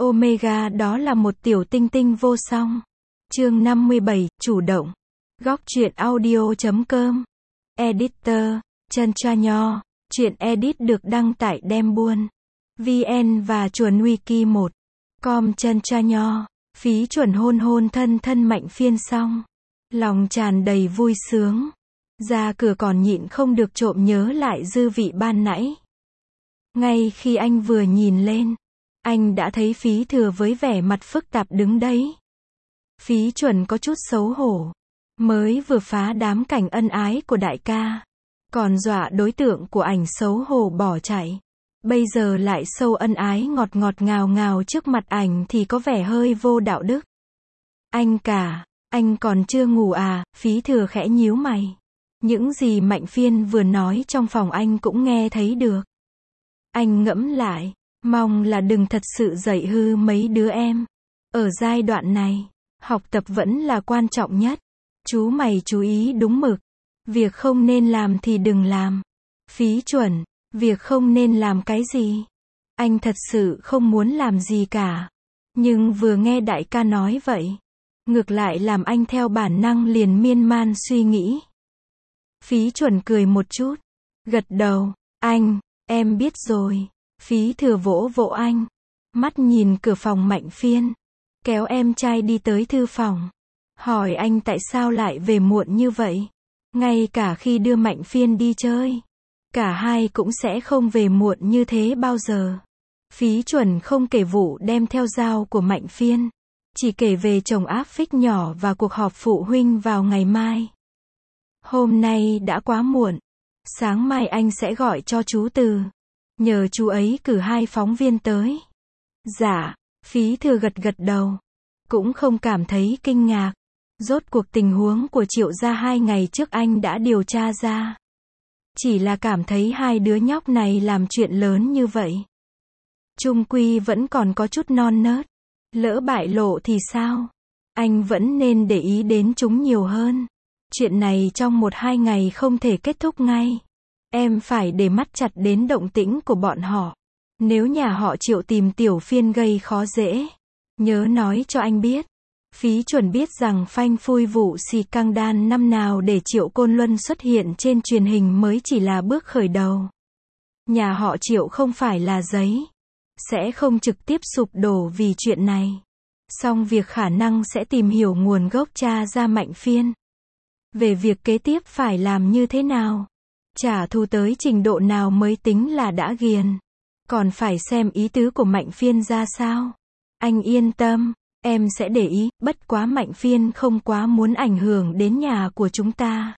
Omega đó là một tiểu tinh tinh vô song. Chương 57, chủ động. Góc truyện audio.com. Editor, Chân Tra Nho. Truyện edit được đăng tải Đem Buôn VN và chuẩn wiki 1. Com Chân Tra Nho. Phí chuẩn hôn hôn thân thân Mạnh Phiên xong. Lòng tràn đầy vui sướng. Ra cửa còn nhịn không được trộm nhớ lại dư vị ban nãy. Ngay khi anh vừa nhìn lên, anh đã thấy Phí Thừa với vẻ mặt phức tạp đứng đấy. Phí chuẩn có chút xấu hổ. Mới vừa phá đám cảnh ân ái của đại ca, còn dọa đối tượng của ảnh xấu hổ bỏ chạy. Bây giờ lại sâu ân ái ngọt ngọt ngào ngào trước mặt ảnh thì có vẻ hơi vô đạo đức. Anh còn chưa ngủ à? Phí Thừa khẽ nhíu mày. Những gì Mạnh Phiên vừa nói trong phòng anh cũng nghe thấy được. Anh ngẫm lại, mong là đừng thật sự dạy hư mấy đứa em. Ở giai đoạn này, học tập vẫn là quan trọng nhất. Chú mày chú ý đúng mực. Việc không nên làm thì đừng làm. Phí chuẩn, việc không nên làm cái gì? Anh thật sự không muốn làm gì cả. Nhưng vừa nghe đại ca nói vậy, ngược lại làm anh theo bản năng liền miên man suy nghĩ. Phí chuẩn cười một chút, gật đầu, em biết rồi. Phí Thừa vỗ vỗ anh, mắt nhìn cửa phòng Mạnh Phiên, kéo em trai đi tới thư phòng, hỏi anh tại sao lại về muộn như vậy. Ngay cả khi đưa Mạnh Phiên đi chơi, cả hai cũng sẽ không về muộn như thế bao giờ. Phí chuẩn không kể vụ đem theo dao của Mạnh Phiên, chỉ kể về chồng áp phích nhỏ và cuộc họp phụ huynh vào ngày mai. Hôm nay đã quá muộn, sáng mai anh sẽ gọi cho chú Từ, nhờ chú ấy cử 2 phóng viên tới. Dạ, Phí Thừa gật gật đầu, cũng không cảm thấy kinh ngạc. Rốt cuộc tình huống của Triệu gia 2 ngày trước anh đã điều tra ra. Chỉ là cảm thấy hai đứa nhóc này làm chuyện lớn như vậy, chung quy vẫn còn có chút non nớt. Lỡ bại lộ thì sao? Anh vẫn nên để ý đến chúng nhiều hơn. Chuyện này trong 1-2 ngày không thể kết thúc ngay. Em phải để mắt chặt đến động tĩnh của bọn họ. Nếu nhà họ Triệu tìm Tiểu Phiên gây khó dễ, nhớ nói cho anh biết. Phí chuẩn biết rằng phanh phui vụ xì căng đan năm nào để Triệu Côn Luân xuất hiện trên truyền hình mới chỉ là bước khởi đầu. Nhà họ Triệu không phải là giấy, sẽ không trực tiếp sụp đổ vì chuyện này. Song việc khả năng sẽ tìm hiểu nguồn gốc tra ra Mạnh Phiên. Về việc kế tiếp phải làm như thế nào, trả thù tới trình độ nào mới tính là đã ghiền. Còn phải xem ý tứ của Mạnh Phiên ra sao. Anh yên tâm, em sẽ để ý, bất quá Mạnh Phiên không quá muốn ảnh hưởng đến nhà của chúng ta.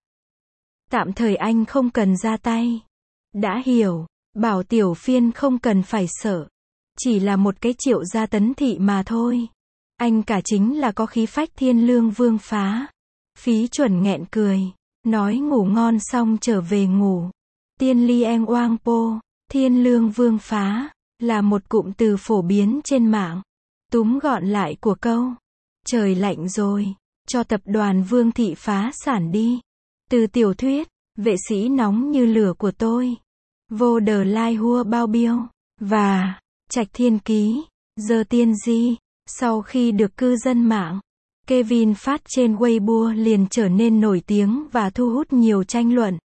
Tạm thời anh không cần ra tay. Đã hiểu, bảo Tiểu Phiên không cần phải sợ. Chỉ là một cái Triệu gia Tấn thị mà thôi. Anh cả chính là có khí phách Thiên Lương Vương phá. Phí chuẩn nghẹn cười, nói ngủ ngon xong trở về ngủ. Tiên Lieng Oang Po, Thiên Lương Vương phá, là một cụm từ phổ biến trên mạng. Túm gọn lại của câu, trời lạnh rồi, cho tập đoàn Vương thị phá sản đi. Từ tiểu thuyết, Vệ sĩ nóng như lửa của tôi, Vô Đờ Lai Hua Bao Biêu, và Trạch Thiên Ký, Giờ Tiên Di. Sau khi được cư dân mạng Kevin phát trên Weibo liền trở nên nổi tiếng và thu hút nhiều tranh luận.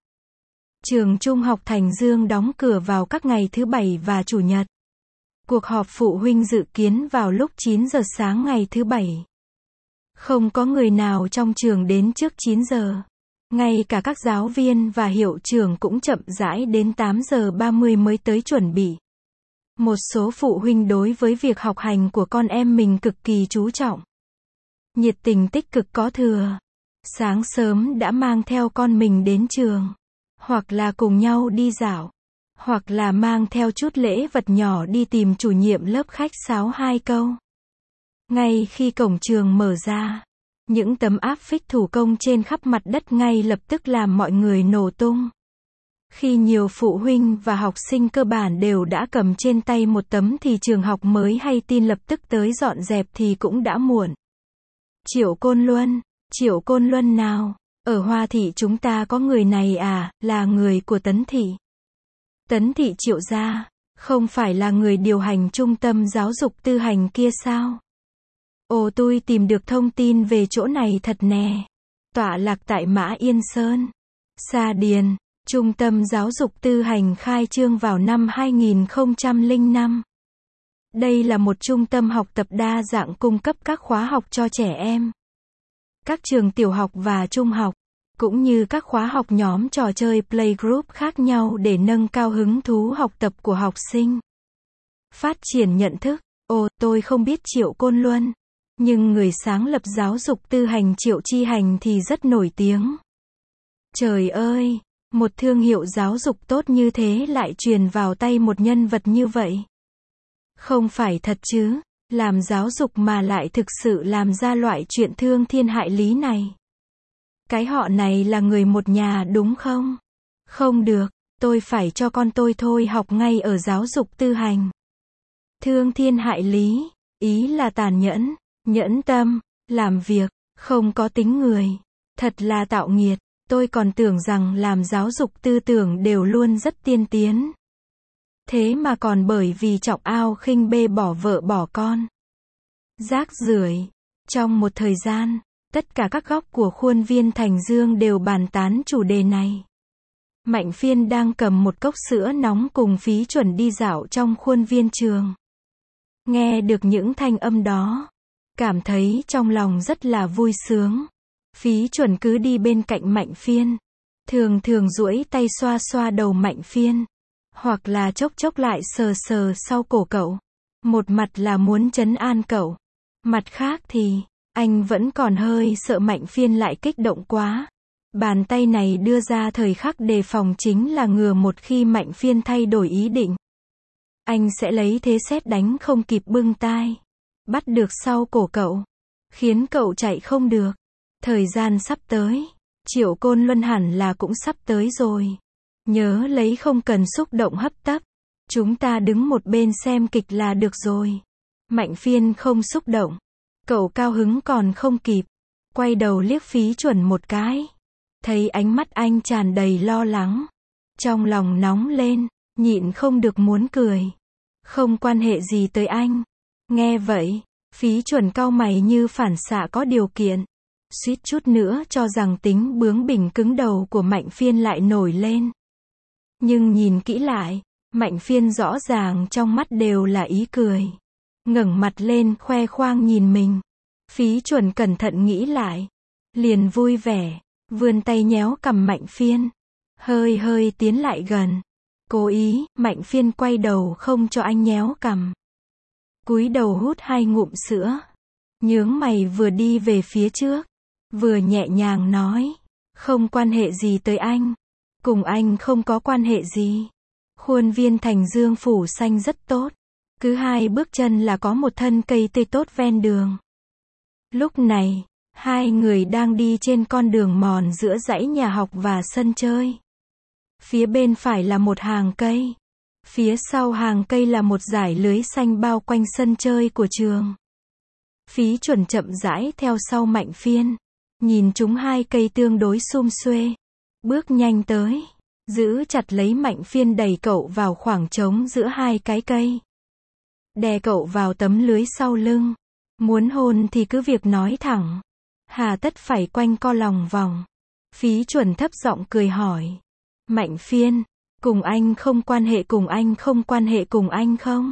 Trường Trung học Thành Dương đóng cửa vào các ngày thứ Bảy và Chủ nhật. Cuộc họp phụ huynh dự kiến vào lúc 9 giờ sáng ngày thứ Bảy. Không có người nào trong trường đến trước 9 giờ. Ngay cả các giáo viên và hiệu trưởng cũng chậm rãi đến 8 giờ 30 mới tới chuẩn bị. Một số phụ huynh đối với việc học hành của con em mình cực kỳ chú trọng. Nhiệt tình tích cực có thừa. Sáng sớm đã mang theo con mình đến trường. Hoặc là cùng nhau đi dạo. Hoặc là mang theo chút lễ vật nhỏ đi tìm chủ nhiệm lớp khách sáo 2 câu. Ngay khi cổng trường mở ra, những tấm áp phích thủ công trên khắp mặt đất ngay lập tức làm mọi người nổ tung. Khi nhiều phụ huynh và học sinh cơ bản đều đã cầm trên tay một tấm thì trường học mới hay tin lập tức tới dọn dẹp thì cũng đã muộn. Triệu Côn Luân nào? Ở Hoa Thị chúng ta có người này à, là người của Tấn Thị. Tấn Thị Triệu gia, Không phải là người điều hành trung tâm giáo dục tư hành kia sao? Ồ, tôi tìm được thông tin về chỗ này thật nè. Tọa lạc tại Mã Yên Sơn, Sa Điền. Trung tâm giáo dục tư hành khai trương vào năm 2005. Đây là một trung tâm học tập đa dạng cung cấp các khóa học cho trẻ em, các trường tiểu học và trung học, cũng như các khóa học nhóm trò chơi playgroup khác nhau để nâng cao hứng thú học tập của học sinh. Phát triển nhận thức. Ồ, tôi không biết Triệu Côn Luân, nhưng người sáng lập giáo dục tư hành Triệu Chi Hành thì rất nổi tiếng. Trời ơi, một thương hiệu giáo dục tốt như thế lại truyền vào tay một nhân vật như vậy. Không phải thật chứ, làm giáo dục mà lại thực sự làm ra loại chuyện thương thiên hại lý này. Cái họ này là người một nhà đúng không? Không được, tôi phải cho con tôi thôi học ngay ở giáo dục tư hành. Thương thiên hại lý, ý là tàn nhẫn, nhẫn tâm, làm việc, không có tính người. Thật là tạo nghiệt, tôi còn tưởng rằng làm giáo dục tư tưởng đều luôn rất tiên tiến. Thế mà còn bởi vì trọng ao khinh bê bỏ vợ bỏ con. Rác rưởi. Trong một thời gian, tất cả các góc của khuôn viên Thành Dương đều bàn tán chủ đề này. Mạnh Phiên đang cầm một cốc sữa nóng cùng Phí Chuẩn đi dạo trong khuôn viên trường. Nghe được những thanh âm đó, cảm thấy trong lòng rất là vui sướng. Phí Chuẩn cứ đi bên cạnh Mạnh Phiên, thường thường duỗi tay xoa xoa đầu Mạnh Phiên, hoặc là chốc chốc lại sờ sờ sau cổ cậu. Một mặt là muốn trấn an cậu, mặt khác thì, anh vẫn còn hơi sợ Mạnh Phiên lại kích động quá. Bàn tay này đưa ra thời khắc đề phòng chính là ngừa một khi Mạnh Phiên thay đổi ý định, anh sẽ lấy thế sét đánh không kịp bưng tai, bắt được sau cổ cậu, khiến cậu chạy không được. Thời gian sắp tới, Triệu Côn Luân hẳn là cũng sắp tới rồi. Nhớ lấy không cần xúc động hấp tấp. Chúng ta đứng một bên xem kịch là được rồi. Mạnh Phiên không xúc động. Cậu cao hứng còn không kịp. Quay đầu liếc Phí Chuẩn một cái. Thấy ánh mắt anh tràn đầy lo lắng. Trong lòng nóng lên, nhịn không được muốn cười. Không quan hệ gì tới anh. Nghe vậy, Phí Chuẩn cau mày như phản xạ có điều kiện. Suýt chút nữa cho rằng tính bướng bỉnh cứng đầu của Mạnh Phiên lại nổi lên. Nhưng nhìn kỹ lại, Mạnh Phiên rõ ràng trong mắt đều là ý cười. Ngẩng mặt lên khoe khoang nhìn mình. Phí Chuẩn cẩn thận nghĩ lại, liền vui vẻ, vươn tay nhéo cằm Mạnh Phiên. Hơi hơi tiến lại gần. Cố ý, Mạnh Phiên quay đầu không cho anh nhéo cằm. Cúi đầu hút 2 ngụm sữa. Nhướng mày vừa đi về phía trước, vừa nhẹ nhàng nói, không quan hệ gì tới anh. Cùng anh không có quan hệ gì. Khuôn viên Thành Dương phủ xanh rất tốt. Cứ 2 bước chân là có một thân cây tươi tốt ven đường. Lúc này, 2 người đang đi trên con đường mòn giữa dãy nhà học và sân chơi. Phía bên phải là một hàng cây. Phía sau hàng cây là một dải lưới xanh bao quanh sân chơi của trường. Phí Chuẩn chậm rãi theo sau Mạnh Phiên. Nhìn chúng 2 cây tương đối sum xuê. Bước nhanh tới. Giữ chặt lấy Mạnh Phiên đẩy cậu vào khoảng trống giữa 2 cái cây. Đè cậu vào tấm lưới sau lưng. Muốn hôn thì cứ việc nói thẳng. Hà tất phải quanh co lòng vòng. Phí Chuẩn thấp giọng cười hỏi. Mạnh Phiên, cùng anh không quan hệ cùng anh không quan hệ cùng anh không?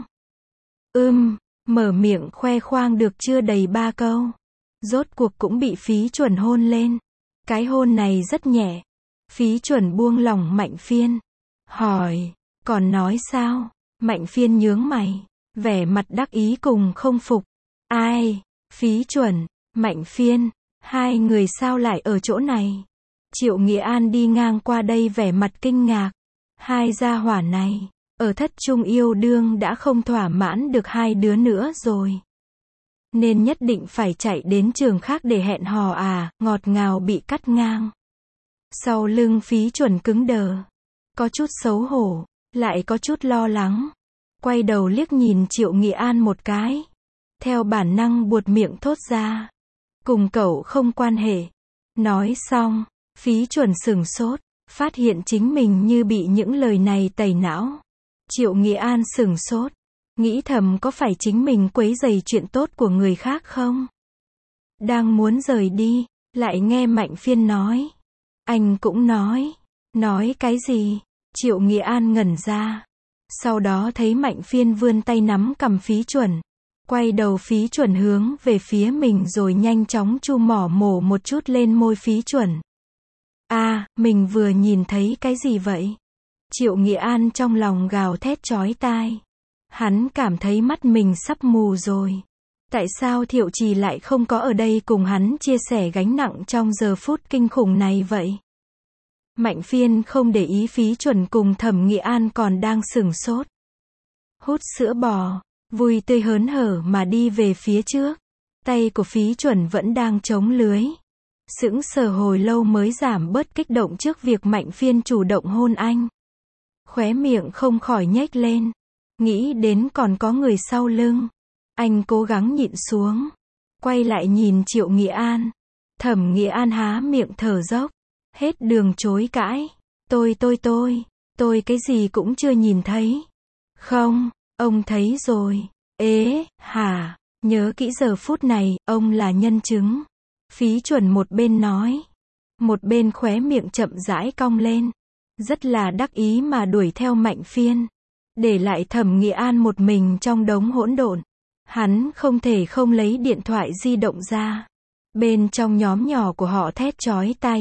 Mở miệng khoe khoang được chưa đầy 3 câu. Rốt cuộc cũng bị Phí Chuẩn hôn lên. Cái hôn này rất nhẹ. Phí Chuẩn buông lỏng Mạnh Phiên. Hỏi, còn nói sao? Mạnh Phiên nhướng mày, vẻ mặt đắc ý cùng không phục. Ai? Phí Chuẩn, Mạnh Phiên, 2 người sao lại ở chỗ này? Triệu Nghĩa An đi ngang qua đây vẻ mặt kinh ngạc. 2 gia hỏa này, ở thất trung yêu đương đã không thỏa mãn được 2 đứa nữa rồi. Nên nhất định phải chạy đến trường khác để hẹn hò à, ngọt ngào bị cắt ngang. Sau lưng Phí Chuẩn cứng đờ. Có chút xấu hổ, lại có chút lo lắng. Quay đầu liếc nhìn Triệu Nghị An một cái. Theo bản năng buột miệng thốt ra. Cùng cậu không quan hệ. Nói xong, Phí Chuẩn sửng sốt. Phát hiện chính mình như bị những lời này tẩy não. Triệu Nghị An sửng sốt, nghĩ thầm có phải chính mình quấy rầy chuyện tốt của người khác không? Đang muốn rời đi, lại nghe Mạnh Phiên nói. Anh cũng nói cái gì? Triệu Nghị An ngẩn ra. Sau đó thấy Mạnh Phiên vươn tay nắm cầm Phí Chuẩn. Quay đầu Phí Chuẩn hướng về phía mình rồi nhanh chóng chu mỏ mổ một chút lên môi Phí Chuẩn. Mình vừa nhìn thấy cái gì vậy? Triệu Nghị An trong lòng gào thét chói tai. Hắn cảm thấy mắt mình sắp mù rồi. Tại sao Thiệu Trì lại không có ở đây cùng hắn chia sẻ gánh nặng trong giờ phút kinh khủng này vậy? Mạnh Phiên không để ý Phí Chuẩn cùng Thẩm Nghị An còn đang sửng sốt. Hút sữa bò, vui tươi hớn hở mà đi về phía trước. Tay của Phí Chuẩn vẫn đang chống lưới. Sững sờ hồi lâu mới giảm bớt kích động trước việc Mạnh Phiên chủ động hôn anh. Khóe miệng không khỏi nhếch lên. Nghĩ đến còn có người sau lưng. Anh cố gắng nhịn xuống. Quay lại nhìn Triệu Nghị An. Thẩm Nghị An há miệng thở dốc. Hết đường chối cãi. Tôi cái gì cũng chưa nhìn thấy. Không, ông thấy rồi. Hả? Nhớ kỹ giờ phút này, ông là nhân chứng. Phí Chuẩn một bên nói. Một bên khóe miệng chậm rãi cong lên. Rất là đắc ý mà đuổi theo Mạnh Phiên. Để lại Thẩm Nghị An một mình trong đống hỗn độn. Hắn không thể không lấy điện thoại di động ra. Bên trong nhóm nhỏ của họ thét chói tai,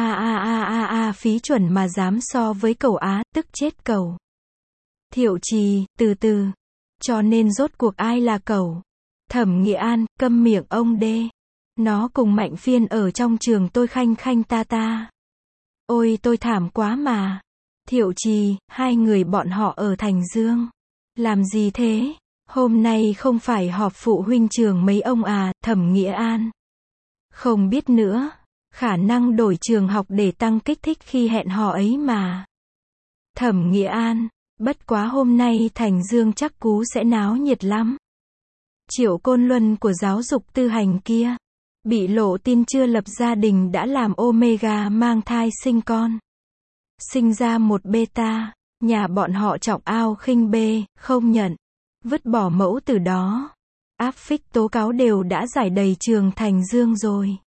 Phí Chuẩn mà dám so với cẩu Á, tức chết cẩu. Thiệu Trì, từ từ. Cho nên rốt cuộc ai là cẩu? Thẩm Nghị An, câm miệng ông đê. Nó cùng Mạnh Phiên ở trong trường tôi khanh khanh ta. Ôi tôi thảm quá mà. Thiệu Trì, hai người bọn họ ở Thành Dương. Làm gì thế? Hôm nay không phải họp phụ huynh trường mấy ông à, Thẩm Nghị An. Không biết nữa. Khả năng đổi trường học để tăng kích thích khi hẹn hò ấy mà. Thẩm Nghị An, bất quá hôm nay Thành Dương chắc cú sẽ náo nhiệt lắm. Triệu Côn Luân của giáo dục tư hành kia. Bị lộ tin chưa lập gia đình đã làm Omega mang thai sinh con. Sinh ra một beta. Nhà bọn họ trọng ao khinh bê, không nhận. Vứt bỏ mẫu từ đó. Áp phích tố cáo đều đã giải đầy trường Thành Dương rồi.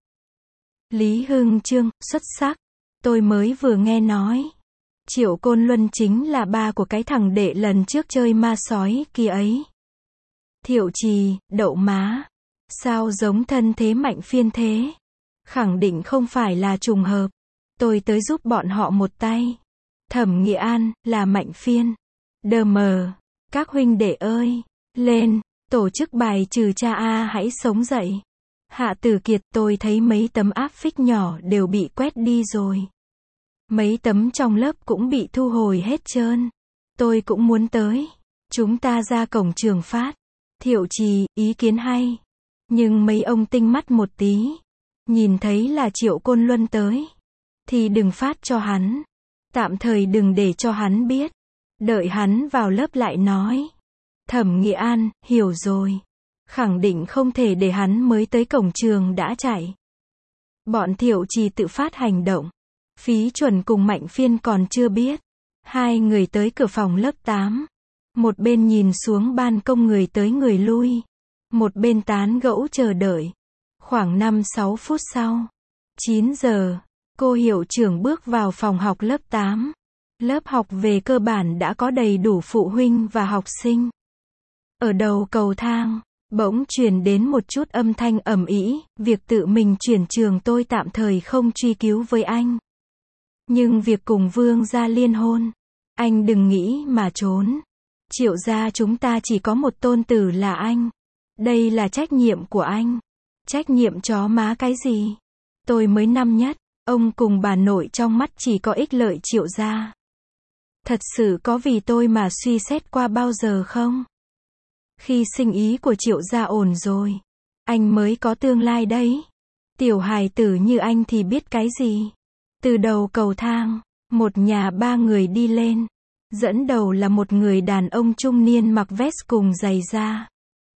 Lý Hưng Chương, xuất sắc. Tôi mới vừa nghe nói. Triệu Côn Luân chính là ba của cái thằng đệ lần trước chơi ma sói kia ấy. Thiệu Trì, đậu má. Sao giống thân thế Mạnh Phiên thế? Khẳng định không phải là trùng hợp. Tôi tới giúp bọn họ một tay. Thẩm Nghị An, là Mạnh Phiên. Đờ mờ. Các huynh đệ ơi. Lên. Tổ chức bài trừ cha hãy sống dậy. Hạ Tử Kiệt, tôi thấy mấy tấm áp phích nhỏ đều bị quét đi rồi. Mấy tấm trong lớp cũng bị thu hồi hết trơn. Tôi cũng muốn tới. Chúng ta ra cổng trường phát. Thiệu Trì, ý kiến hay. Nhưng mấy ông tinh mắt một tí. Nhìn thấy là Triệu Côn Luân tới. Thì đừng phát cho hắn. Tạm thời đừng để cho hắn biết. Đợi hắn vào lớp lại nói. Thẩm Nghị An, hiểu rồi. Khẳng định không thể để hắn mới tới cổng trường đã chạy. Bọn Thiệu Trì tự phát hành động. Phí Chuẩn cùng Mạnh Phiên còn chưa biết. Hai người tới cửa phòng lớp 8. Một bên nhìn xuống ban công người tới người lui. Một bên tán gẫu chờ đợi. Khoảng 5-6 phút sau. 9 giờ. Cô hiệu trưởng bước vào phòng học lớp 8. Lớp học về cơ bản đã có đầy đủ phụ huynh và học sinh. Ở đầu cầu thang, bỗng truyền đến một chút âm thanh ầm ĩ, việc tự mình chuyển trường tôi tạm thời không truy cứu với anh. Nhưng việc cùng Vương gia liên hôn, anh đừng nghĩ mà trốn. Triệu gia chúng ta chỉ có một tôn tử là anh. Đây là trách nhiệm của anh. Trách nhiệm chó má cái gì? Tôi mới năm nhất, ông cùng bà nội trong mắt chỉ có ích lợi Triệu gia. Thật sự có vì tôi mà suy xét qua bao giờ không? Khi sinh ý của Triệu gia ổn rồi, anh mới có tương lai đấy. Tiểu hài tử như anh thì biết cái gì? Từ đầu cầu thang, một nhà ba người đi lên. Dẫn đầu là một người đàn ông trung niên mặc vest cùng giày da.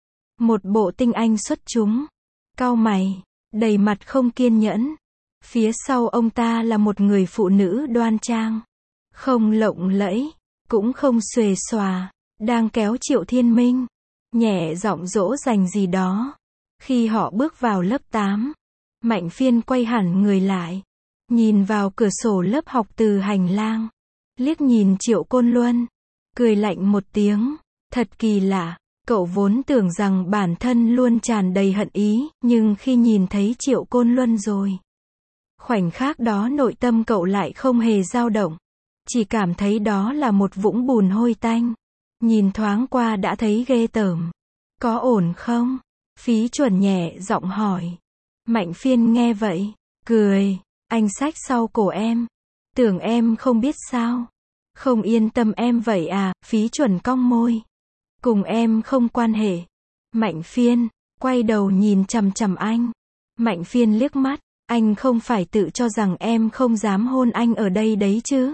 Một bộ tinh anh xuất chúng. Cau mày, đầy mặt không kiên nhẫn. Phía sau ông ta là một người phụ nữ đoan trang. Không lộng lẫy, cũng không xuề xòa, đang kéo Triệu Thiên Minh, nhẹ giọng dỗ dành gì đó. Khi họ bước vào lớp 8, Mạnh Phiên quay hẳn người lại, nhìn vào cửa sổ lớp học từ hành lang, liếc nhìn Triệu Côn Luân, cười lạnh một tiếng, thật kỳ lạ, cậu vốn tưởng rằng bản thân luôn tràn đầy hận ý, nhưng khi nhìn thấy Triệu Côn Luân rồi, khoảnh khắc đó nội tâm cậu lại không hề dao động, chỉ cảm thấy đó là một vũng bùn hôi tanh, nhìn thoáng qua đã thấy ghê tởm. Có ổn không? Phí Chuẩn nhẹ giọng hỏi. Mạnh Phiên nghe vậy, cười, anh xách sau cổ em, tưởng em không biết sao, không yên tâm em vậy à? Phí Chuẩn cong môi, cùng em không quan hệ. Mạnh Phiên quay đầu nhìn chằm chằm anh. Mạnh Phiên liếc mắt, anh không phải tự cho rằng em không dám hôn anh ở đây đấy chứ?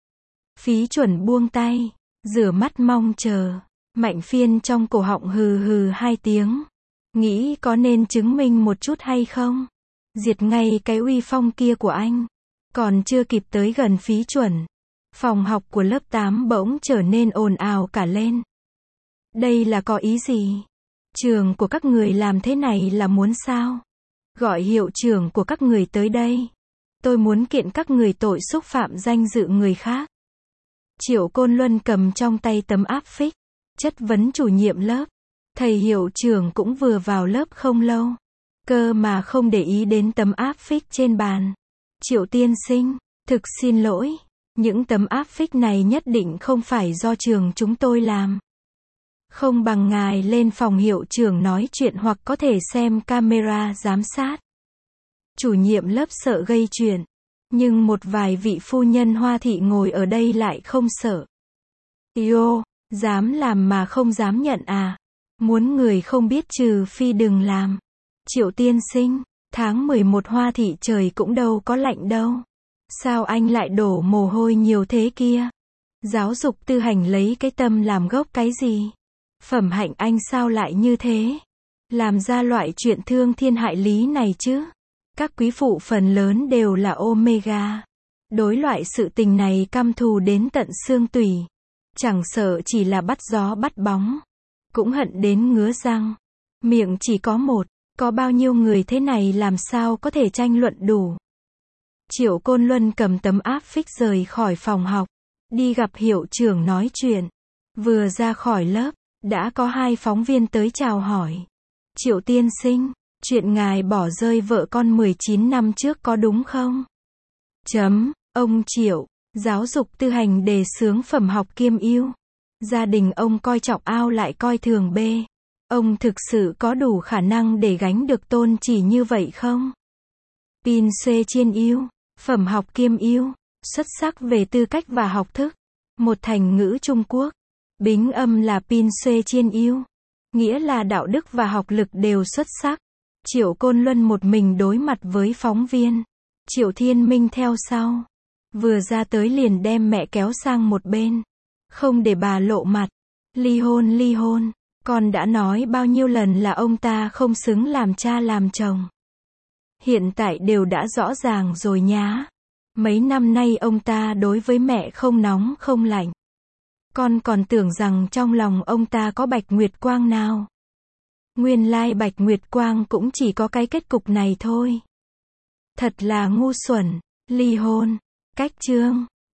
Phí Chuẩn buông tay, rửa mắt mong chờ. Mạnh Phiên trong cổ họng hừ hừ 2 tiếng, nghĩ có nên chứng minh một chút hay không? Diệt ngay cái uy phong kia của anh. Còn chưa kịp tới gần Phí Chuẩn, phòng học của lớp 8 bỗng trở nên ồn ào cả lên. Đây là có ý gì? Trường của các người làm thế này là muốn sao? Gọi hiệu trưởng của các người tới đây. Tôi muốn kiện các người tội xúc phạm danh dự người khác. Triệu Côn Luân cầm trong tay tấm áp phích, chất vấn chủ nhiệm lớp. Thầy hiệu trưởng cũng vừa vào lớp không lâu, cơ mà không để ý đến tấm áp phích trên bàn. Triệu tiên sinh, thực xin lỗi, những tấm áp phích này nhất định không phải do trường chúng tôi làm. Không bằng ngài lên phòng hiệu trưởng nói chuyện hoặc có thể xem camera giám sát. Chủ nhiệm lớp sợ gây chuyện, nhưng một vài vị phu nhân Hoa thị ngồi ở đây lại không sợ. Yo, dám làm mà không dám nhận à? Muốn người không biết trừ phi đừng làm. Triệu tiên sinh, tháng 11 Hoa thị trời cũng đâu có lạnh đâu. Sao anh lại đổ mồ hôi nhiều thế kia? Giáo dục tư hành lấy cái tâm làm gốc cái gì? Phẩm hạnh anh sao lại như thế? Làm ra loại chuyện thương thiên hại lý này chứ? Các quý phụ phần lớn đều là Omega. Đối loại sự tình này căm thù đến tận xương tủy. Chẳng sợ chỉ là bắt gió bắt bóng, cũng hận đến ngứa răng. Miệng chỉ có một, có bao nhiêu người thế này làm sao có thể tranh luận đủ. Triệu Côn Luân cầm tấm áp phích rời khỏi phòng học, đi gặp hiệu trưởng nói chuyện. Vừa ra khỏi lớp, đã có 2 phóng viên tới chào hỏi. Triệu tiên sinh, chuyện ngài bỏ rơi vợ con 19 năm trước có đúng không? Ông Triệu, giáo dục tư hành đề xướng phẩm học kiêm ưu. Gia đình ông coi trọng A lại coi thường B. Ông thực sự có đủ khả năng để gánh được tôn chỉ như vậy không? Pin xê chiên ưu, phẩm học kiêm ưu, xuất sắc về tư cách và học thức. Một thành ngữ Trung Quốc. Bính âm là pin xê chiên ưu, nghĩa là đạo đức và học lực đều xuất sắc. Triệu Côn Luân một mình đối mặt với phóng viên. Triệu Thiên Minh theo sau. Vừa ra tới liền đem mẹ kéo sang một bên. Không để bà lộ mặt. Ly hôn. Con đã nói bao nhiêu lần là ông ta không xứng làm cha làm chồng. Hiện tại đều đã rõ ràng rồi nhá. Mấy năm nay ông ta đối với mẹ không nóng không lạnh. Con còn tưởng rằng trong lòng ông ta có Bạch Nguyệt Quang nào. Nguyên lai Bạch Nguyệt Quang cũng chỉ có cái kết cục này thôi. Thật là ngu xuẩn. Ly hôn. Cách chương